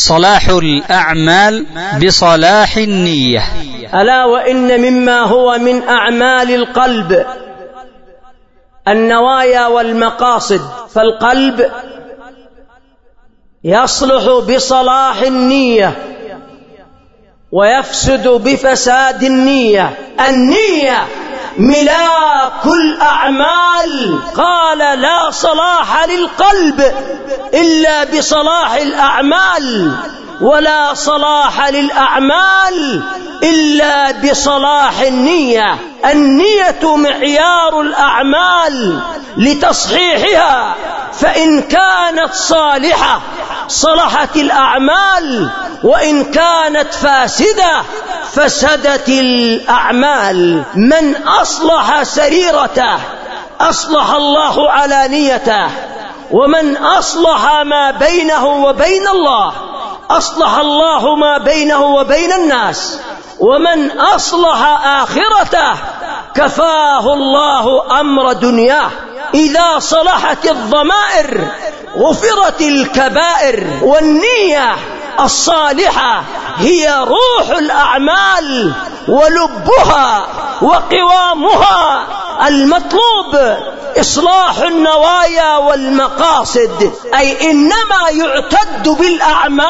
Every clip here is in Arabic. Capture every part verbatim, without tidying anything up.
صلاح الأعمال بصلاح النية. ألا وإن مما هو من أعمال القلب النوايا والمقاصد، فالقلب يصلح بصلاح النية ويفسد بفساد النية. النية ملاك الأعمال، قال لا صلاح للقلب إلا بصلاح الأعمال، ولا صلاح للأعمال إلا بصلاح النية. النية معيار الأعمال لتصحيحها، فإن كانت صالحة صلحت الأعمال، وإن كانت فاسدة فسدت الأعمال. من أصلح سريرته أصلح الله علانيته، ومن أصلح ما بينه وبين الله أصلح الله ما بينه وبين الناس، ومن أصلح آخرته كفاه الله أمر دنياه. إذا صلحت الضمائر غفرت الكبائر. والنية الصالحة هي روح الأعمال ولبها وقوامها. المطلوب إصلاح النوايا والمقاصد، أي إنما يعتد بالأعمال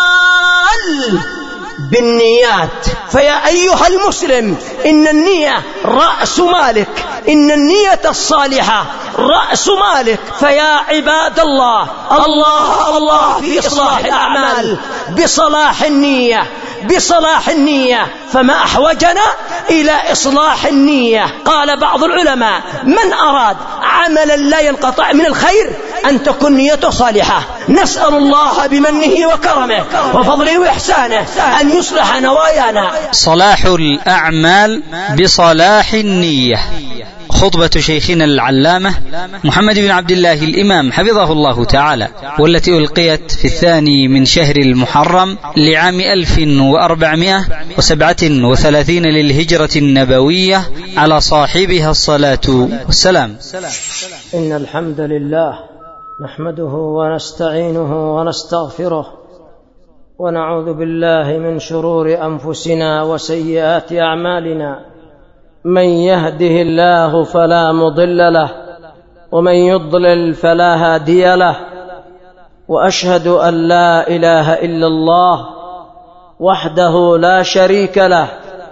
بالنيات. فيا أيها المسلم، إن النية رأس مالك، إن النية الصالحة رأس مالك. فيا عباد الله، الله الله في إصلاح الأعمال بصلاح النية، بصلاح النية. فما أحوجنا إلى إصلاح النية؟ قال بعض العلماء: من أراد عملا لا ينقطع من الخير أن تكون نيته صالحة. نسأل الله بمنه وكرمه وفضله وإحسانه أن يصلح نوايانا. صلاح الأعمال بصلاح النية. خطبة شيخنا العلامة محمد بن عبد الله الإمام حفظه الله تعالى، والتي ألقيت في الثاني من شهر المحرم لعام ألف وأربعمائة وسبعة وثلاثين للهجرة النبوية، على صاحبها الصلاة والسلام. إن الحمد لله نحمده ونستعينه ونستغفره، ونعوذ بالله من شرور أنفسنا وسيئات أعمالنا. من يهده الله فلا مضل له، ومن يضلل فلا هادي له. وأشهد أن لا إله إلا الله وحده لا شريك له،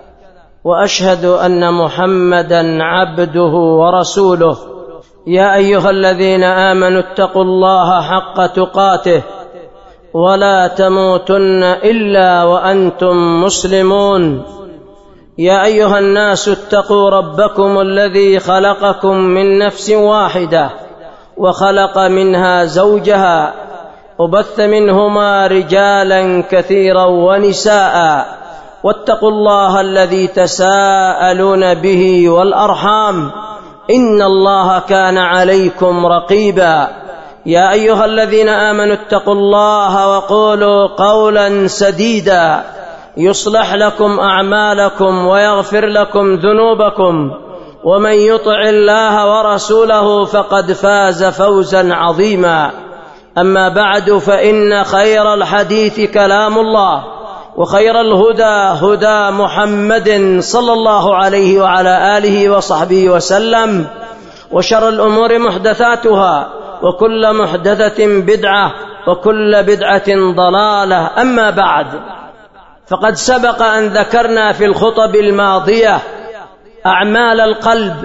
وأشهد أن محمدا عبده ورسوله. يا أيها الذين آمنوا اتقوا الله حق تقاته ولا تموتن إلا وأنتم مسلمون. يا أيها الناس اتقوا ربكم الذي خلقكم من نفس واحدة وخلق منها زوجها، وبث منهما رجالا كثيرا ونساء. واتقوا الله الذي تساءلون به والأرحام، إن الله كان عليكم رقيبا. يا أيها الذين آمنوا اتقوا الله وقولوا قولا سديدا يصلح لكم أعمالكم ويغفر لكم ذنوبكم، ومن يطع الله ورسوله فقد فاز فوزا عظيما. أما بعد، فإن خير الحديث كلام الله، وخير الهدى هدى محمد صلى الله عليه وعلى آله وصحبه وسلم، وشر الأمور محدثاتها، وكل محدثة بدعة، وكل بدعة ضلالة. أما بعد، فقد سبق أن ذكرنا في الخطب الماضية أعمال القلب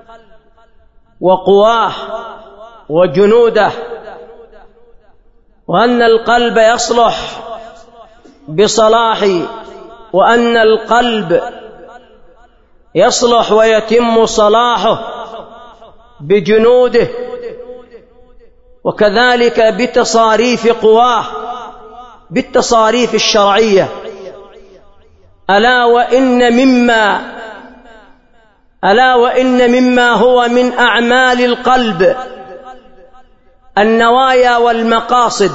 وقواه وجنوده، وأن القلب يصلح بصلاح، وأن القلب يصلح ويتم صلاحه بجنوده، وكذلك بتصاريف قواه، بالتصاريف الشرعية. ألا وإن مما ألا وإن مما هو من أعمال القلب النوايا والمقاصد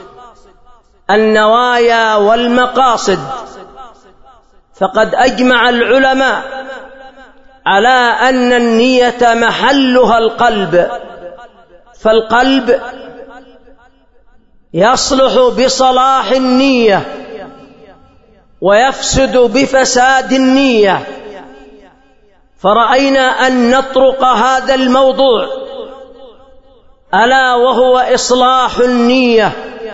النوايا والمقاصد فقد أجمع العلماء على أن النية محلها القلب. فالقلب يصلح بصلاح النية ويفسد بفساد النية، فرأينا أن نطرق هذا الموضوع ألا وهو إصلاح النية.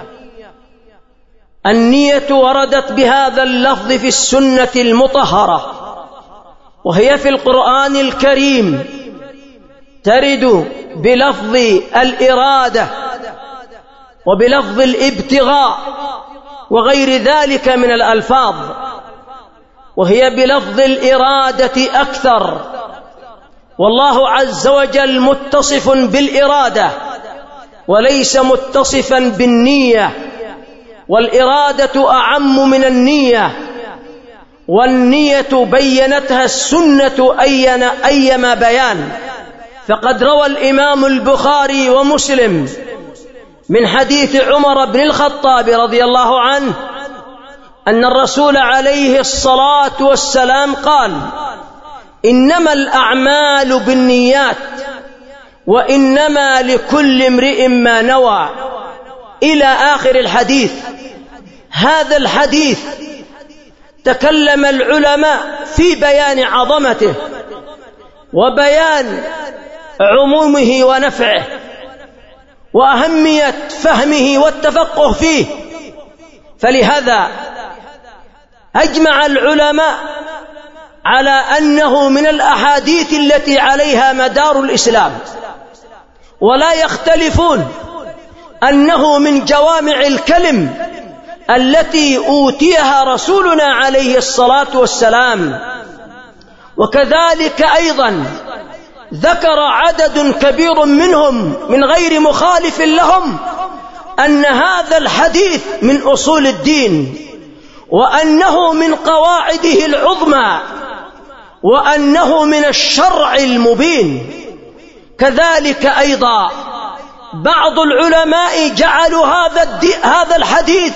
النية وردت بهذا اللفظ في السنة المطهرة، وهي في القرآن الكريم ترد بلفظ الإرادة وبلفظ الابتغاء وغير ذلك من الألفاظ، وهي بلفظ الإرادة أكثر، والله عز وجل متصف بالإرادة وليس متصفا بالنية، والإرادة أعم من النية، والنية بينتها السنة أيما بيان. فقد روى الإمام البخاري ومسلم من حديث عمر بن الخطاب رضي الله عنه أن الرسول عليه الصلاة والسلام قال: إنما الأعمال بالنيات وإنما لكل امرئ ما نوى، إلى آخر الحديث. هذا الحديث تكلم العلماء في بيان عظمته وبيان عمومه ونفعه وأهمية فهمه والتفقه فيه، فلهذا أجمع العلماء على أنه من الأحاديث التي عليها مدار الإسلام، ولا يختلفون أنه من جوامع الكلم التي أوتيها رسولنا عليه الصلاة والسلام. وكذلك أيضا ذكر عدد كبير منهم من غير مخالف لهم أن هذا الحديث من أصول الدين، وأنه من قواعده العظمى، وأنه من الشرع المبين. كذلك أيضا بعض العلماء جعلوا هذا هذا الحديث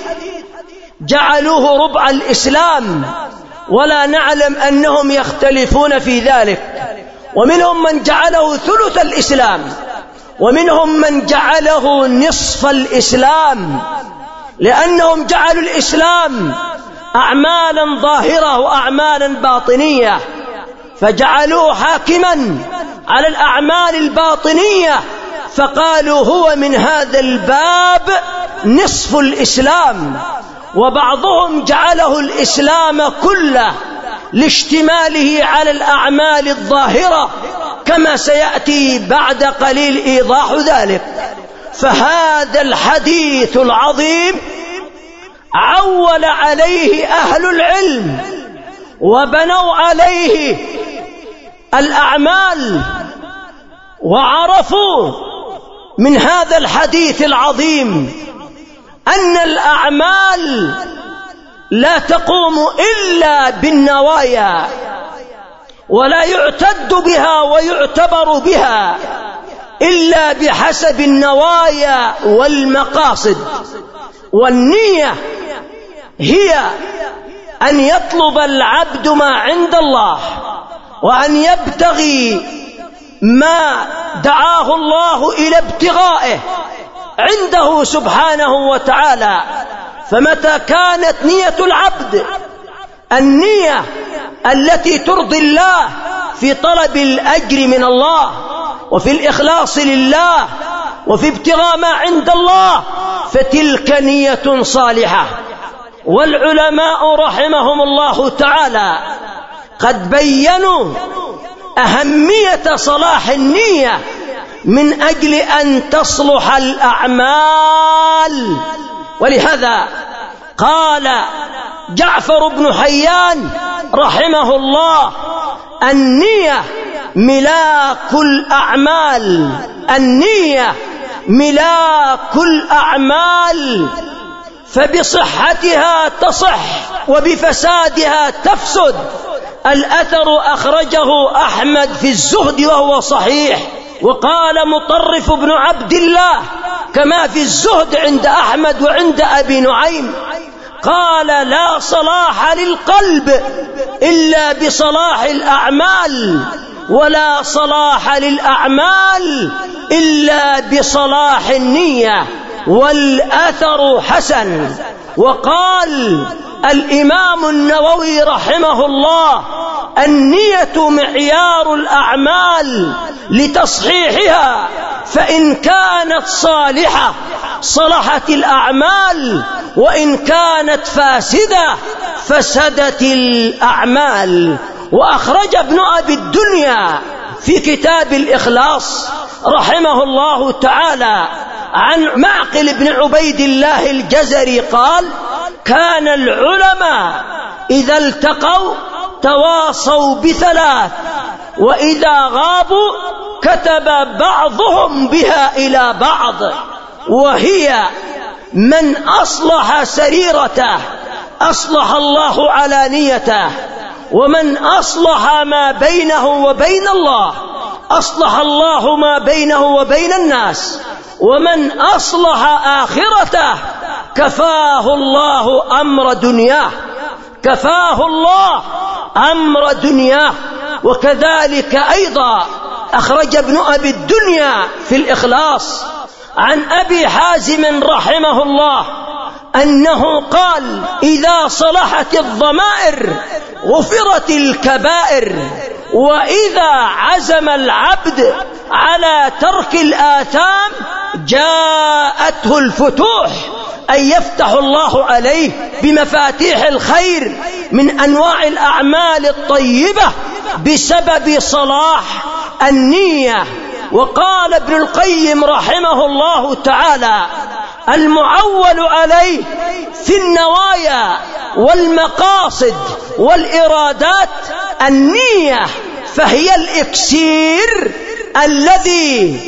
جعلوه ربع الإسلام، ولا نعلم أنهم يختلفون في ذلك. ومنهم من جعله ثلث الإسلام، ومنهم من جعله نصف الإسلام، لأنهم جعلوا الإسلام أعمالا ظاهرة وأعمالا باطنية، فجعلوه حاكما على الأعمال الباطنية، فقالوا هو من هذا الباب نصف الإسلام. وبعضهم جعله الإسلام كله لاشتماله على الأعمال الظاهرة، كما سيأتي بعد قليل إيضاح ذلك. فهذا الحديث العظيم عول عليه أهل العلم وبنوا عليه الأعمال، وعرفوا من هذا الحديث العظيم أن الأعمال لا تقوم إلا بالنوايا، ولا يعتد بها ويعتبر بها إلا بحسب النوايا والمقاصد. والنية هي أن يطلب العبد ما عند الله، وأن يبتغي ما دعاه الله إلى ابتغائه عنده سبحانه وتعالى. فمتى كانت نية العبد النية التي ترضي الله في طلب الأجر من الله، وفي الإخلاص لله، وفي ابتغاء ما عند الله، فتلك نية صالحة. والعلماء رحمهم الله تعالى قد بيّنوا أهمية صلاح النية من أجل أن تصلح الأعمال. ولهذا قال جعفر بن حيان رحمه الله: النية ملاك الأعمال، النية ملاك الأعمال، فبصحتها تصح وبفسادها تفسد. الأثر أخرجه أحمد في الزهد وهو صحيح، وقال مطرف بن عبد الله كما في الزهد عند أحمد وعند أبي نعيم، قال: لا صلاح للقلب إلا بصلاح الأعمال، ولا صلاح للأعمال إلا بصلاح النية. والأثر حسن. وقال الإمام النووي رحمه الله: النية معيار الأعمال لتصحيحها، فإن كانت صالحة صلحت الأعمال، وإن كانت فاسدة فسدت الأعمال. وأخرج ابن أبي الدنيا في كتاب الإخلاص رحمه الله تعالى عن معقل بن عبيد الله الجزري قال: كان العلماء إذا التقوا تواصوا بثلاث، وإذا غابوا كتب بعضهم بها إلى بعض، وهي: من أصلح سريرته أصلح الله علانيته، ومن أصلح ما بينه وبين الله أصلح الله ما بينه وبين الناس، ومن أصلح آخرته كفاه الله أمر دنياه كفاه الله أمر دنياه. وكذلك أيضا أخرج ابن أبي الدنيا في الإخلاص عن أبي حازم رحمه الله أنه قال: إذا صلحت الضمائر غفرت الكبائر، وإذا عزم العبد على ترك الآثام جاءته الفتوح، أن يفتح الله عليه بمفاتيح الخير من أنواع الأعمال الطيبة بسبب صلاح النية. وقال ابن القيم رحمه الله تعالى: المعول عليه في النوايا والمقاصد والإرادات النية، فهي الإكسير الذي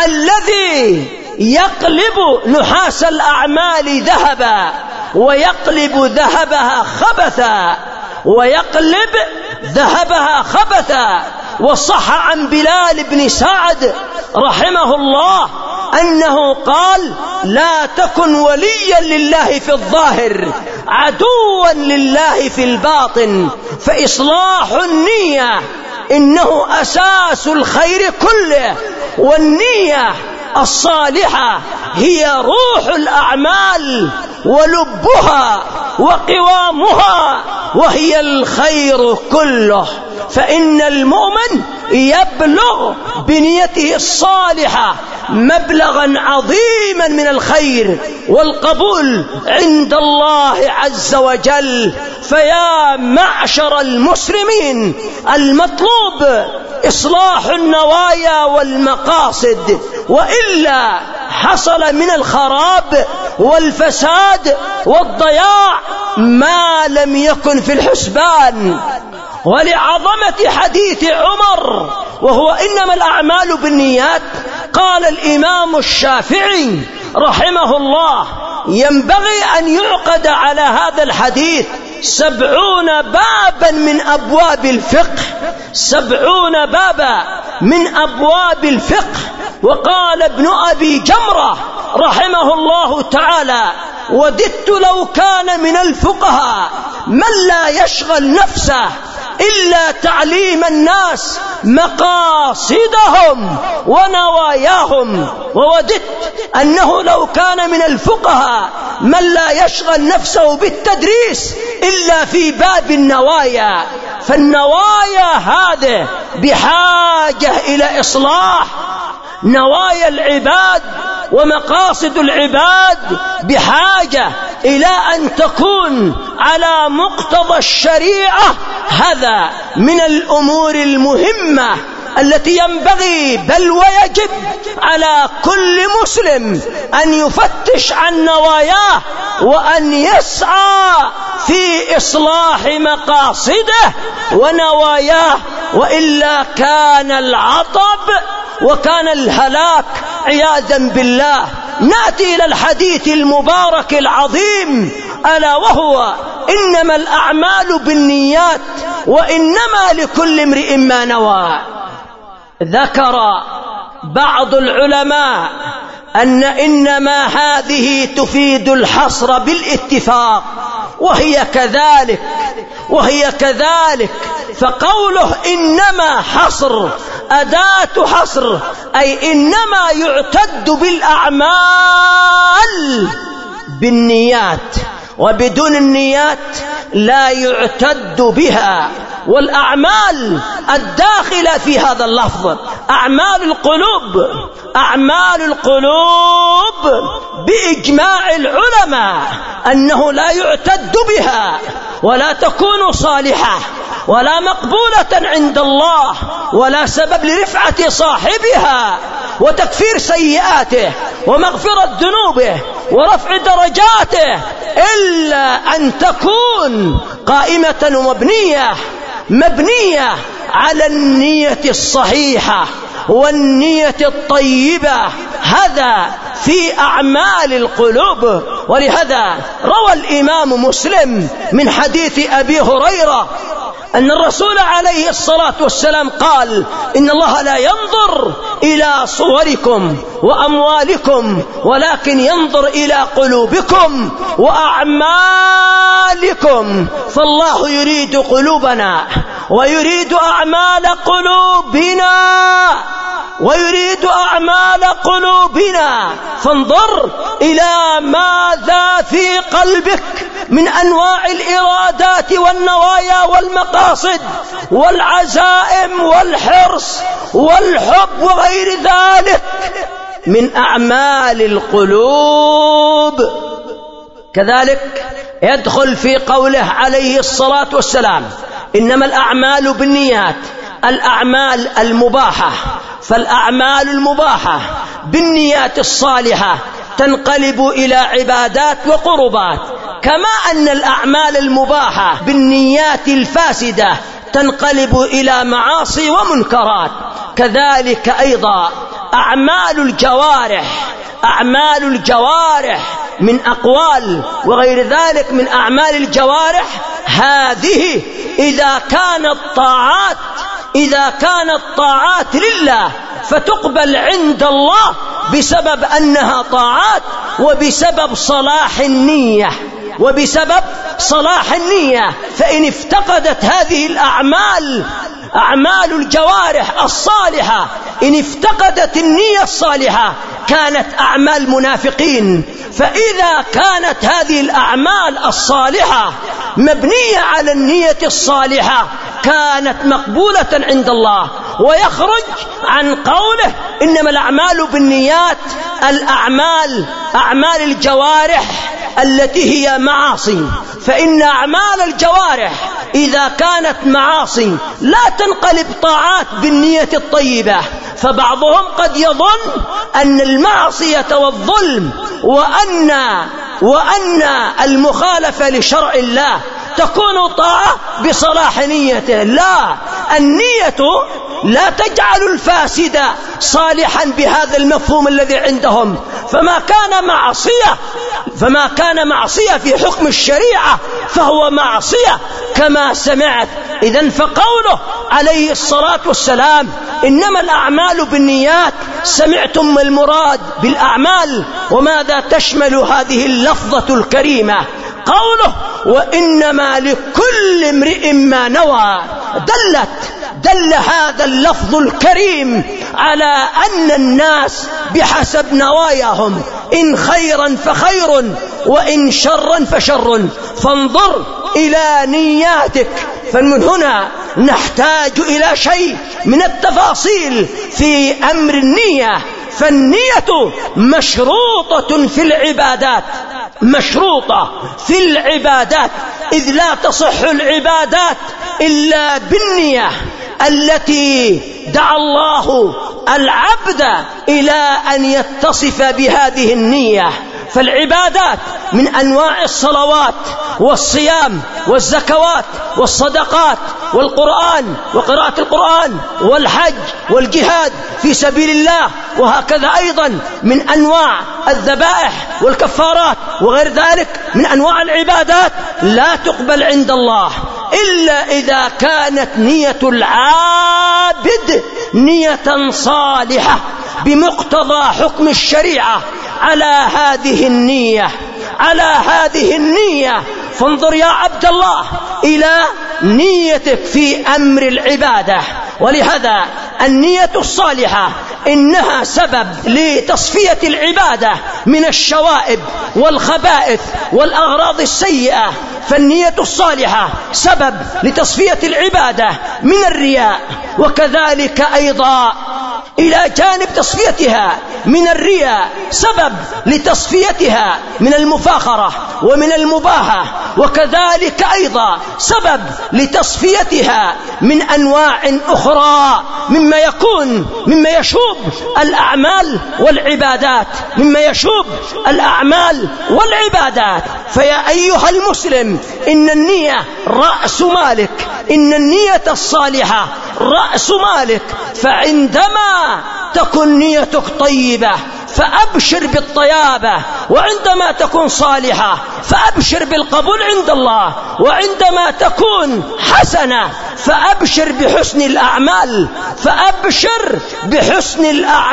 الذي يقلب نحاس الأعمال ذهبا ويقلب ذهبها خبثا ويقلب ذهبها خبثا. وصح عن بلال بن سعد رحمه الله أنه قال: لا تكن وليا لله في الظاهر عدوا لله في الباطن، فإصلاح النية إنه أساس الخير كله، والنية الصالحة هي روح الأعمال ولبها وقوامها، وهي الخير كله. فإن المؤمن يبلغ بنيته الصالحة مبلغا عظيما من الخير والقبول عند الله عز وجل. فيا معشر المسلمين، المطلوب إصلاح النوايا والمقاصد، وإلا حصل من الخراب والفساد والضياع ما لم يكن في الحسبان. ولعظمة حديث عمر وهو إنما الأعمال بالنيات، قال الإمام الشافعي رحمه الله: ينبغي أن يعقد على هذا الحديث سبعون بابا من أبواب الفقه سبعون بابا من أبواب الفقه. وقال ابن أبي جمرة رحمه الله تعالى: وددت لو كان من الفقهاء من لا يشغل نفسه إلا تعليم الناس مقاصدهم ونواياهم. ووددت أنه لو كان من الفقهاء من لا يشغل نفسه بالتدريس إلا في باب النوايا. فالنوايا هذه بحاجة إلى إصلاح، نوايا العباد ومقاصد العباد بحاجة إلى أن تكون على مقتضى الشريعة. هذا من الأمور المهمة التي ينبغي بل ويجب على كل مسلم أن يفتش عن نواياه وأن يسعى في إصلاح مقاصده ونواياه، وإلا كان العطب وكان الهلاك عياذا بالله. نأتي إلى الحديث المبارك العظيم، ألا وهو إنما الأعمال بالنيات وإنما لكل امرئ ما نوى. ذكر بعض العلماء أن إنما هذه تفيد الحصر بالاتفاق، وهي كذلك وهي كذلك فقوله إنما حصر أداة حصر أي إنما يعتد بالأعمال بالنيات، وبدون النيات لا يعتد بها. والأعمال الداخلة في هذا اللفظ أعمال القلوب، أعمال القلوب بإجماع العلماء أنه لا يعتد بها ولا تكون صالحة ولا مقبولة عند الله ولا سبب لرفعة صاحبها وتكفير سيئاته ومغفرة ذنوبه ورفع درجاته، إلا أن تكون قائمة ومبنية مبنية على النية الصحيحة والنية الطيبة، هذا في أعمال القلوب. ولهذا روى الإمام مسلم من حديث أبي هريرة أن الرسول عليه الصلاة والسلام قال: إن الله لا ينظر إلى صوركم وأموالكم ولكن ينظر إلى قلوبكم وأعمالكم. فالله يريد قلوبنا ويريد أعمال قلوبنا ويريد أعمال قلوبنا، فانظر إلى ماذا في قلبك من أنواع الإرادات والنوايا والمقاصد والعزائم والحرص والحب وغير ذلك من أعمال القلوب. كذلك يدخل في قوله عليه الصلاة والسلام: إنما الأعمال بالنيات، الأعمال المباحة. فالأعمال المباحة بالنيات الصالحة تنقلب إلى عبادات وقربات، كما أن الأعمال المباحة بالنيات الفاسدة تنقلب إلى معاصي ومنكرات. كذلك أيضا أعمال الجوارح، أعمال الجوارح من أقوال وغير ذلك من أعمال الجوارح، هذه إذا كانت طاعات إذا كانت طاعات لله فتقبل عند الله بسبب أنها طاعات وبسبب صلاح النية وبسبب صلاح النية. فإن افتقدت هذه الأعمال أعمال الجوارح الصالحة، إن افتقدت النية الصالحة كانت أعمال منافقين. فإذا كانت هذه الأعمال الصالحة مبنية على النية الصالحة كانت مقبولة عند الله. ويخرج عن قوله إنما الأعمال بالنيات الأعمال أعمال الجوارح التي هي معاصي، فإن أعمال الجوارح إذا كانت معاصي لا تنقلب طاعات بالنية الطيبة. فبعضهم قد يظن أن المعصية والظلم وأن وأن المخالفة لشرع الله تكون طاعة بصلاح نيته. لا، النية لا تجعل الفاسد صالحا بهذا المفهوم الذي عندهم. فما كان معصية فما كان معصية في حكم الشريعة فهو معصية كما سمعت. إذن فقوله عليه الصلاة والسلام إنما الأعمال بالنيات، سمعتم المراد بالأعمال وماذا تشمل هذه اللفظة الكريمة. قوله وإنما لكل امرئ ما نوى، دلت دل هذا اللفظ الكريم على أن الناس بحسب نواياهم، إن خيرا فخير وإن شرا فشر. فانظر إلى نياتك. فمن هنا نحتاج إلى شيء من التفاصيل في أمر النية. فالنية مشروطة في العبادات، مشروطة في العبادات، إذ لا تصح العبادات إلا بالنية التي دعا الله العبد إلى أن يتصف بهذه النية. فالعبادات من أنواع الصلوات والصيام والزكوات والصدقات والقرآن وقراءة القرآن والحج والجهاد في سبيل الله، وهكذا أيضا من أنواع الذبائح والكفارات وغير ذلك من أنواع العبادات لا تقبل عند الله إلا إذا كانت نية العابد نية صالحة بمقتضى حكم الشريعة على هذه النية على هذه النية. فانظر يا عبد الله إلى نيتك في أمر العبادة. ولهذا النية الصالحة إنها سبب لتصفية العبادة من الشوائب والخبائث والأغراض السيئة. فالنية الصالحة سبب لتصفية العبادة من الرياء، وكذلك أيضا إلى جانب تصفيتها من الرياء سبب لتصفيتها من المفاخرة ومن المباهة، وكذلك أيضا سبب لتصفيتها من أنواع أخرى مما يكون مما يشوب الأعمال والعبادات مما يشوب الأعمال والعبادات. فيا أيها المسلم، إن النية رأس مالك، إن النية الصالحة رأس مالك. فعندما تكن نيتك طيبة فأبشر بالطيابة، وعندما تكون صالحة فأبشر بالقبول عند الله، وعندما تكون حسنة فأبشر بحسن الأعمال، فأبشر بحسن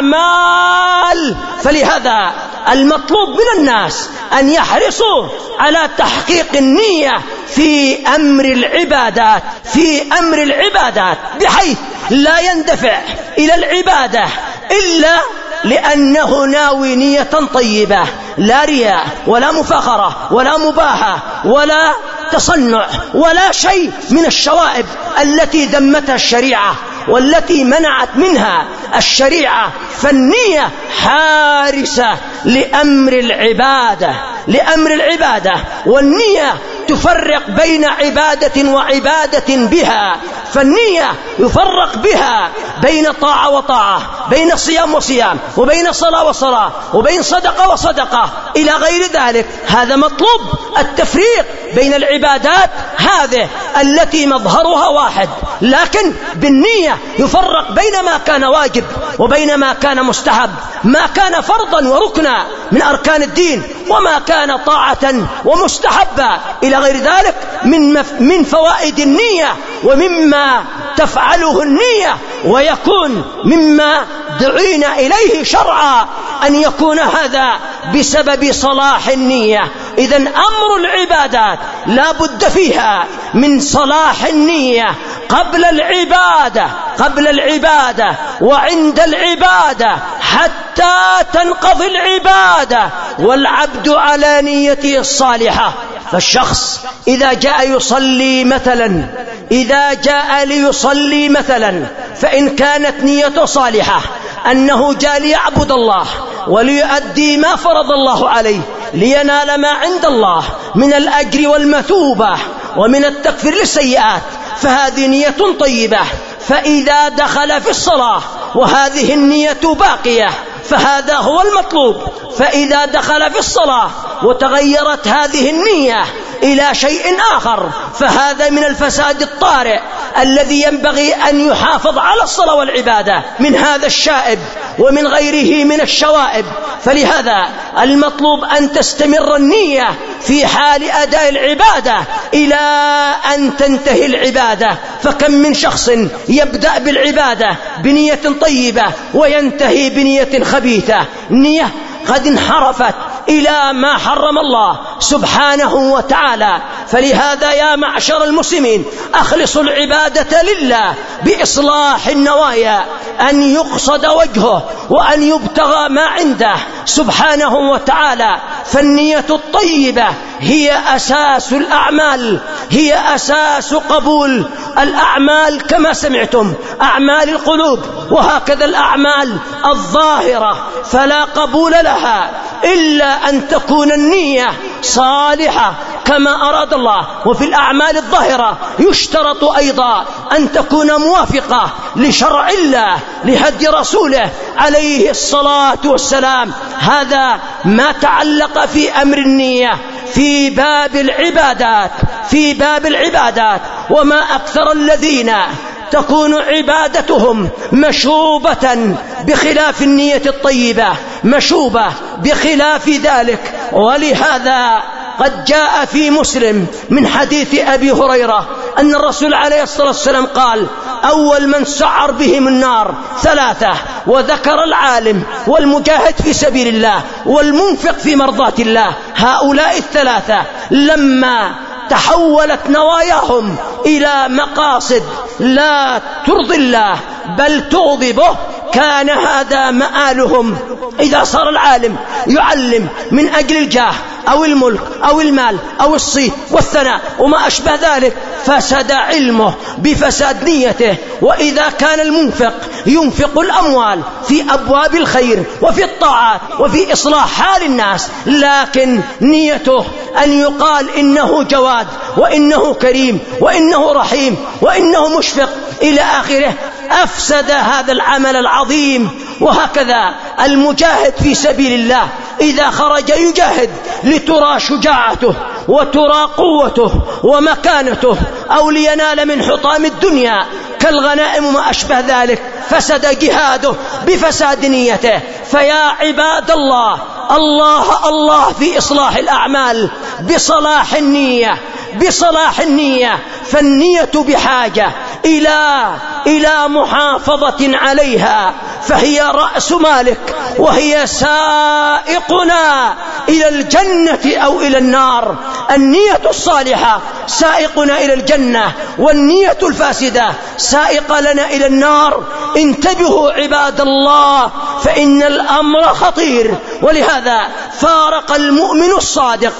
الأعمال. فلهذا المطلوب من الناس أن يحرصوا على تحقيق النية في أمر العبادات في أمر العبادات بحيث لا يندفع إلى العبادة إلا لأنه ناوي نية طيبة، لا رياء ولا مفاخرة ولا مباهة ولا تصنع ولا شيء من الشوائب التي ذمتها الشريعة والتي منعت منها الشريعة. فالنية حارسة لأمر العبادة لأمر العبادة والنية تفرق بين عبادة وعبادة بها. فالنية يفرق بها بين طاعة وطاعة، بين صيام وصيام، وبين صلاة وصلاة، وبين صدقة وصدقة إلى غير ذلك. هذا مطلوب التفريق بين العبادات هذه التي مظهرها واحد، لكن بالنية يفرق بين ما كان واجب وبين ما كان مستحب، ما كان فرضا وركنا من أركان الدين، وما كان طاعة ومستحبا إلى غير ذلك من من فوائد النية ومما تفعله النية، ويكون مما دعينا إليه شرعا أن يكون هذا بسبب صلاح النية. إذن أمر العبادات لا بد فيها من صلاح النية قبل العبادة قبل العبادة وعند العبادة حتى تنقضي العبادة والعبد على نيته الصالحة. فالشخص إذا جاء يصلي مثلا إذا جاء ليصلي مثلا فإن كانت نيته صالحة أنه جاء ليعبد الله وليؤدي ما فرض الله عليه لينال ما عند الله من الأجر والمثوبة ومن التكفير للسيئات، فهذه نية طيبة. فإذا دخل في الصلاة وهذه النية باقية فهذا هو المطلوب. فإذا دخل في الصلاة وتغيرت هذه النية إلى شيء آخر فهذا من الفساد الطارئ الذي ينبغي أن يحافظ على الصلاة والعبادة من هذا الشائب ومن غيره من الشوائب. فلهذا المطلوب أن تستمر النية في حال أداء العبادة إلى أن تنتهي العبادة. فكم من شخص يبدأ بالعبادة بنية طيبة وينتهي بنية خبيثة، نية قد انحرفت إلى ما حرم الله سبحانه وتعالى. فلهذا يا معشر المسلمين أخلصوا العبادة لله بإصلاح النوايا، أن يقصد وجهه وأن يبتغى ما عنده سبحانه وتعالى. فالنية الطيبة هي أساس الأعمال، هي أساس قبول الأعمال كما سمعتم، أعمال القلوب وهكذا الأعمال الظاهرة، فلا قبول لها إلا أن تكون النية صالحة كما أراد الله. وفي الأعمال الظاهرة يشترط أيضا أن تكون موافقة لشرع الله لهدي رسوله عليه الصلاة والسلام. هذا ما تعلق في أمر النية في باب العبادات في باب العبادات وما أكثر الذين تكون عبادتهم مشوبة بخلاف النية الطيبة، مشوبة بخلاف ذلك. ولهذا قد جاء في مسلم من حديث أبي هريرة أن الرسول عليه الصلاة والسلام قال: أول من سعر بهم النار ثلاثة، وذكر العالم والمجاهد في سبيل الله والمنفق في مرضات الله. هؤلاء الثلاثة لما تحولت نواياهم إلى مقاصد لا ترضي الله بل تغضبه، كان هذا مآلهم. إذا صار العالم يعلم من أجل الجاه أو الملك أو المال أو الصيت والثناء وما أشبه ذلك، فسد علمه بفساد نيته. وإذا كان المنفق ينفق الأموال في أبواب الخير وفي الطاعات وفي إصلاح حال الناس، لكن نيته أن يقال إنه جواد وإنه كريم وإنه رحيم وإنه مشفق إلى آخره، أفسد هذا العمل العظيم. وهكذا المجاهد في سبيل الله إذا خرج يجاهد لترى شجاعته وترى قوته ومكانته، أو لينال من حطام الدنيا كالغنائم وما أشبه ذلك، فسد جهاده بفساد نيته. فيا عباد الله، الله الله في إصلاح الأعمال بصلاح النية، بصلاح النية. فالنية بحاجة إلى إلى محافظة عليها، فهي رأس مالك، وهي سائقنا إلى الجنة أو إلى النار. النية الصالحة سائقنا إلى الجنة، والنية الفاسدة سائقة لنا إلى النار. انتبهوا عباد الله، فإن الأمر خطير. ولهذا فارق المؤمن الصادق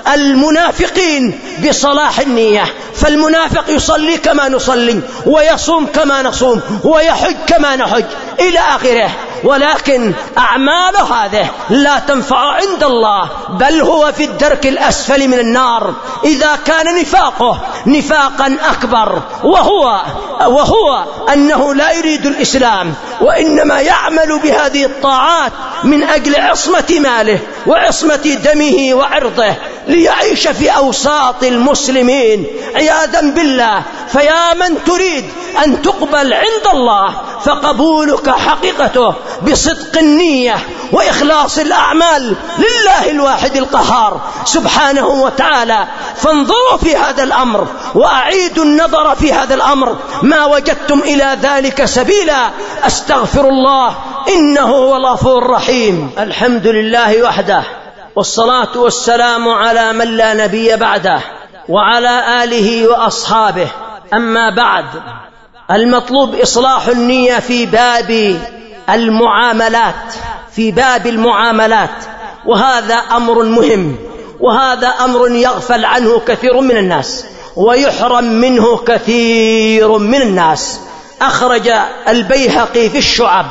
المنافقين بصلاح النية. فالمنافق يصلي كما نصلي، ويصوم كما نصوم، ويحج كما نحج إلى آخره، ولكن أعمال هذه لا تنفع عند الله، بل هو في الدرك الأسفل من النار. إذا كان نفاقه نفاقا أكبر، وهو, وهو أنه لا يريد الإسلام، وإنما يعمل بهذه الطاعات من أجل عصمة ماله وعصمة دمه وعرضه، ليعيش في أوساط المسلمين عياذا بالله. فيا من تريد أن تقبل عند الله، فقبولك حقيقته بصدق النية وإخلاص الأعمال لله الواحد القهار سبحانه وتعالى. فانظروا في هذا الأمر وأعيدوا النظر في هذا الأمر، ما وجدتم إلى ذلك سبيلا. أستغفر الله إنه هو الغفور الرحيم. الحمد لله وحده، والصلاة والسلام على من لا نبي بعده، وعلى آله وأصحابه. أما بعد، المطلوب إصلاح النية في باب المعاملات، في باب المعاملات، وهذا أمر مهم، وهذا أمر يغفل عنه كثير من الناس ويحرم منه كثير من الناس. أخرج البيهقي في الشعب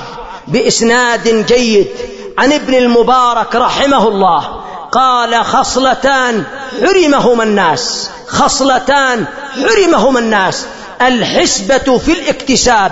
بإسناد جيد عن ابن المبارك رحمه الله قال: خصلتان حرمهما الناس، خصلتان حرمهما الناس: الحسبة في الاكتساب،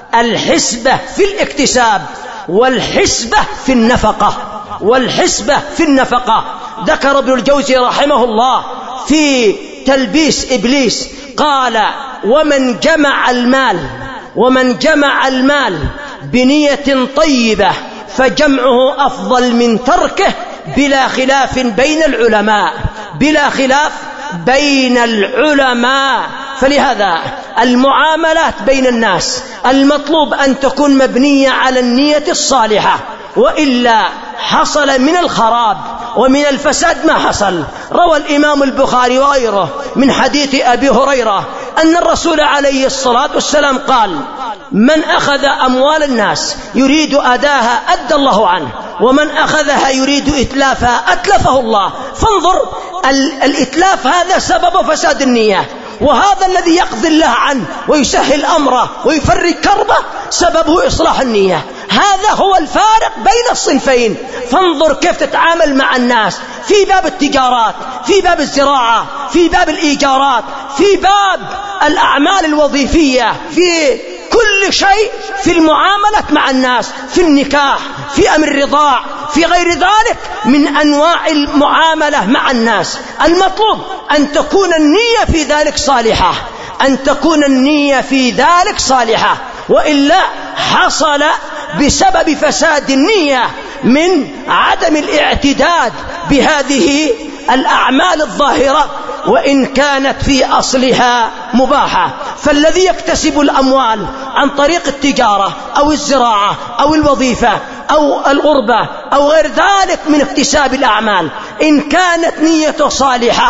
الحسبة في الاكتساب، والحسبة في النفقة، والحسبة في النفقة. ذكر ابن الجوزي رحمه الله في تلبيس إبليس قال: ومن جمع المال ومن جمع المال بنية طيبة فجمعه أفضل من تركه، بلا خلاف بين العلماء، بلا خلاف بين العلماء. فلهذا المعاملات بين الناس المطلوب أن تكون مبنية على النية الصالحة، وإلا حصل من الخراب ومن الفساد ما حصل. روى الإمام البخاري وغيره من حديث أبي هريرة أن الرسول عليه الصلاة والسلام قال: من أخذ أموال الناس يريد أداها أدى الله عنه، ومن أخذها يريد إتلافها أتلفه الله. فانظر، الإتلاف هذا سبب فساد النية، وهذا الذي يقضي الله عنه ويسهل أمره ويفرج كربه سببه إصلاح النية. هذا هو الفارق بين الصنفين. فانظر كيف تتعامل مع الناس في باب التجارات، في باب الزراعة، في باب الإيجارات، في باب الأعمال الوظيفية، في كل شيء، في المعاملة مع الناس، في النكاح، في أمر الرضاع، في غير ذلك من أنواع المعاملة مع الناس. المطلوب أن تكون النية في ذلك صالحة، أن تكون النية في ذلك صالحة، وإلا حصل بسبب فساد النية من عدم الاعتداد بهذه الأعمال الظاهرة وإن كانت في أصلها مباحة. فالذي يكتسب الأموال عن طريق التجارة أو الزراعة أو الوظيفة أو الغربة أو غير ذلك من اكتساب الأعمال، إن كانت نيته صالحة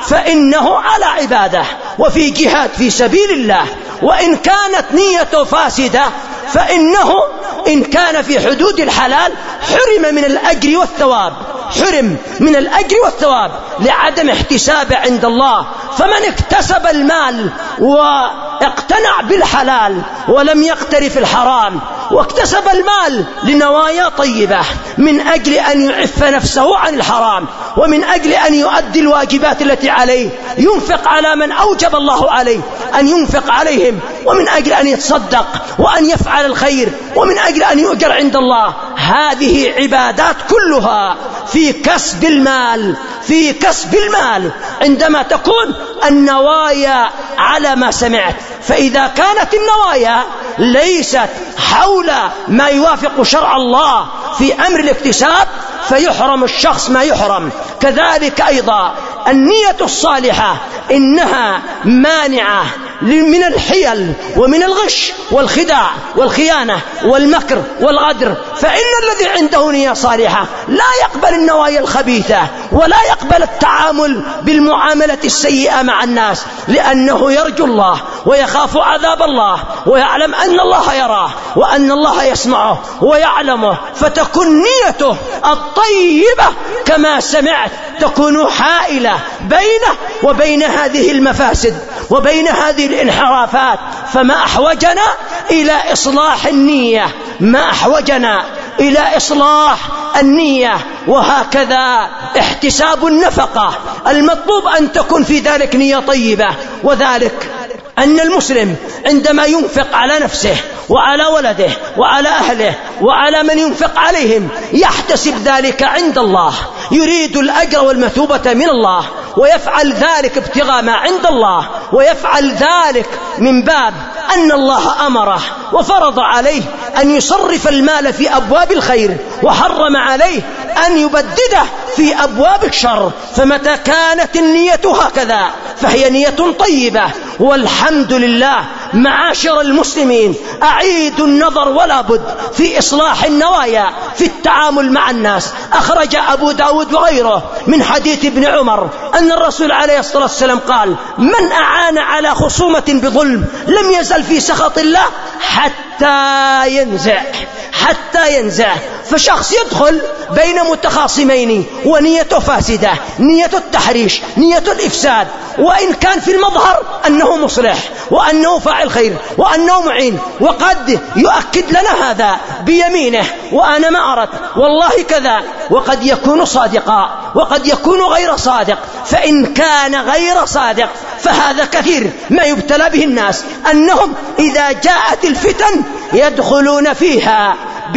فإنه على عبادة وفي جهاد في سبيل الله. وإن كانت نيته فاسدة فإنه إن كان في حدود الحلال حرم من الأجر والثواب، حرم من الأجر والثواب لعدم احتسابه عند الله. فمن اكتسب المال واقتنع بالحلال ولم يقترف الحرام، واكتسب المال لنوايا طيبة من أجل أن يعف نفسه عن الحرام، ومن أجل أن يؤدي الواجبات التي عليه، ينفق على من أوجب الله عليه أن ينفق عليهم، ومن أجل أن يتصدق وأن يفعل الخير، ومن أجل أن يؤجر عند الله. هذه عبادات كلها في كسب المال، في كسب المال عندما تكون النوايا على ما سمعت. فإذا كانت النوايا ليست حول ما يوافق شرع الله في أمر الاكتساب فيحرم الشخص ما يحرم. كذلك أيضا النية الصالحة إنها مانعة من الحيل ومن الغش والخداع والخيانة والمكر والغدر. فإن الذي عنده نية صالحة لا يقبل النوايا الخبيثة ولا يقبل التعامل بالمعاملة السيئة مع الناس، لأنه يرجو الله ويخاف عذاب الله ويعلم أن الله يراه وأن الله يسمعه ويعلمه. فتكون نيته الطيبة كما سمعت تكون حائلة بينه وبين هذه المفاسد وبين هذه الانحرافات. فما أحوجنا إلى إصلاح النية، ما أحوجنا إلى إصلاح النية. وهكذا احتساب النفقة المطلوب أن تكون في ذلك نية طيبة، وذلك أن المسلم عندما ينفق على نفسه وعلى ولده وعلى أهله وعلى من ينفق عليهم يحتسب ذلك عند الله، يريد الأجر والمثوبة من الله، ويفعل ذلك ابتغاء ما عند الله، ويفعل ذلك من باب أن الله أمره وفرض عليه أن يصرف المال في أبواب الخير، وحرم عليه أن يبدده في أبواب الشر. فمتى كانت النية هكذا فهي نية طيبة. والحمد لله معاشر المسلمين، أعيد النظر ولا بد في إصلاح النوايا في التعامل مع الناس. أخرج أبو داود وغيره من حديث ابن عمر أن الرسول عليه الصلاة والسلام قال: من أعان على خصومة بظلم لم يزل في سخط الله حتى ينزع، حتى ينزع. فشخص يدخل بين متخاصمين ونيته فاسدة، نية التحريش، نية الإفساد، وإن كان في المظهر أنه مصلح وأنه فاعل خير وأنه معين، وقد يؤكد لنا هذا بيمينه وأنا ما أردت والله كذا، وقد يكون صادقا وقد يكون غير صادق. فإن كان غير صادق فهذا كثير ما يبتلى به الناس، أنهم إذا جاءت الفتن يدخلون فيها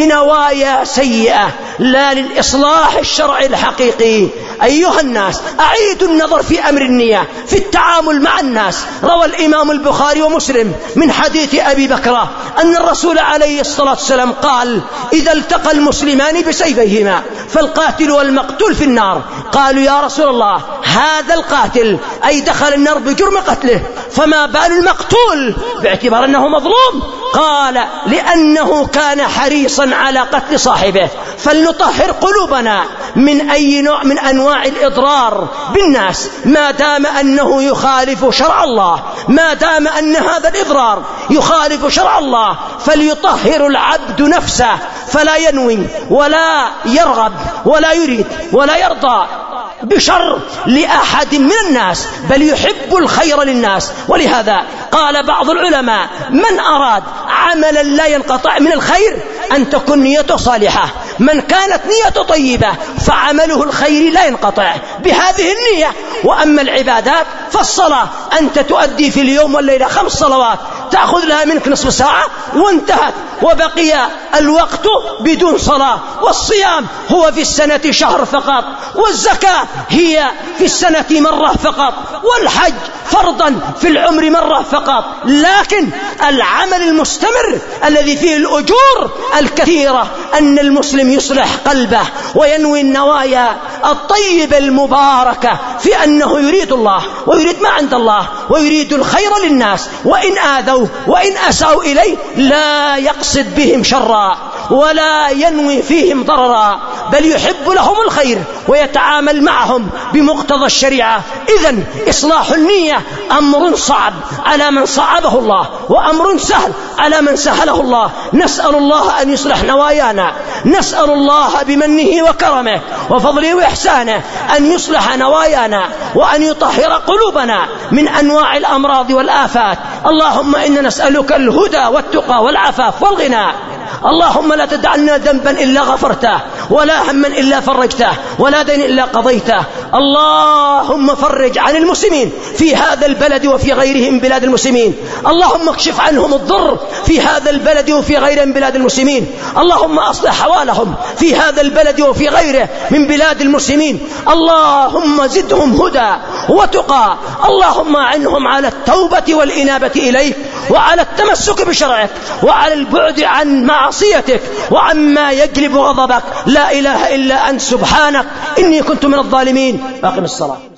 بنوايا سيئة لا للإصلاح الشرعي الحقيقي. أيها الناس، أعيدوا النظر في أمر النية في التعامل مع الناس. روى الإمام البخاري ومسلم من حديث أبي بكر أن الرسول عليه الصلاة والسلام قال: إذا التقى المسلمان بسيفيهما فالقاتل والمقتول في النار. قالوا: يا رسول الله، هذا القاتل أي دخل النار بجرم قتله، فما بال المقتول باعتبار أنه مظلوم؟ قال: لأنه كان حريصا على قتل صاحبه. فلنطهر قلوبنا من أي نوع من أنواع الإضرار بالناس ما دام أنه يخالف شرع الله، ما دام أن هذا الإضرار يخالف شرع الله. فليطهر العبد نفسه فلا ينوي ولا يرغب ولا يريد ولا يرضى بشر لأحد من الناس، بل يحب الخير للناس. ولهذا قال بعض العلماء: من أراد عملا لا ينقطع من الخير أن تكون نيته صالحة. من كانت نيته طيبة فعمله الخير لا ينقطع بهذه النية. وأما العبادات فالصلاة أنت تؤدي في اليوم والليلة خمس صلوات تأخذ لها منك نصف ساعة وانتهت، وبقي الوقت بدون صلاة. والصيام هو في السنة شهر فقط، والزكاة هي في السنة مرة فقط، والحج فرضا في العمر مرة فقط. لكن العمل المستمر الذي فيه الأجور الكثيرة أن المسلم يصلح قلبه وينوي النوايا الطيبة المباركة في أنه يريد الله ويريد ما عند الله ويريد الخير للناس، وإن آذوا وإن أساءوا إليه لا يقصد بهم شرا ولا ينوي فيهم ضررا، بل يحب لهم الخير ويتعامل معهم بمقتضى الشريعة. إذن إصلاح النية أمر صعب على من صعبه الله، وأمر سهل على من سهله الله. نسأل الله أن يصلح نوايانا، نسأل الله بمنه وكرمه وفضله وإحسانه أن يصلح نوايانا وأن يطهر قلوبنا من أنواع الأمراض والآفات. اللهم إنا نسألك الهدى والتقى والعفاف والغنى. اللهم لا تدع لنا ذنبا إلا غفرته، ولا هما إلا فرجته، ولا دين إلا قضيته. اللهم فرج عن المسلمين في هذا البلد وفي غيره من بلاد المسلمين. اللهم اكشف عنهم الضر في هذا البلد وفي غيره من بلاد المسلمين. اللهم أصلح حوالهم في هذا البلد وفي غيره من بلاد المسلمين. اللهم زدهم هدى وتقى. اللهم أعنهم على التوبة والإنابة إليك، وعلى التمسك بشرعك، وعلى البعد عن معصيتك وعما يجلب غضبك. لا إله إلا أنت سبحانك إني كنت من الظالمين. أقم الصلاة.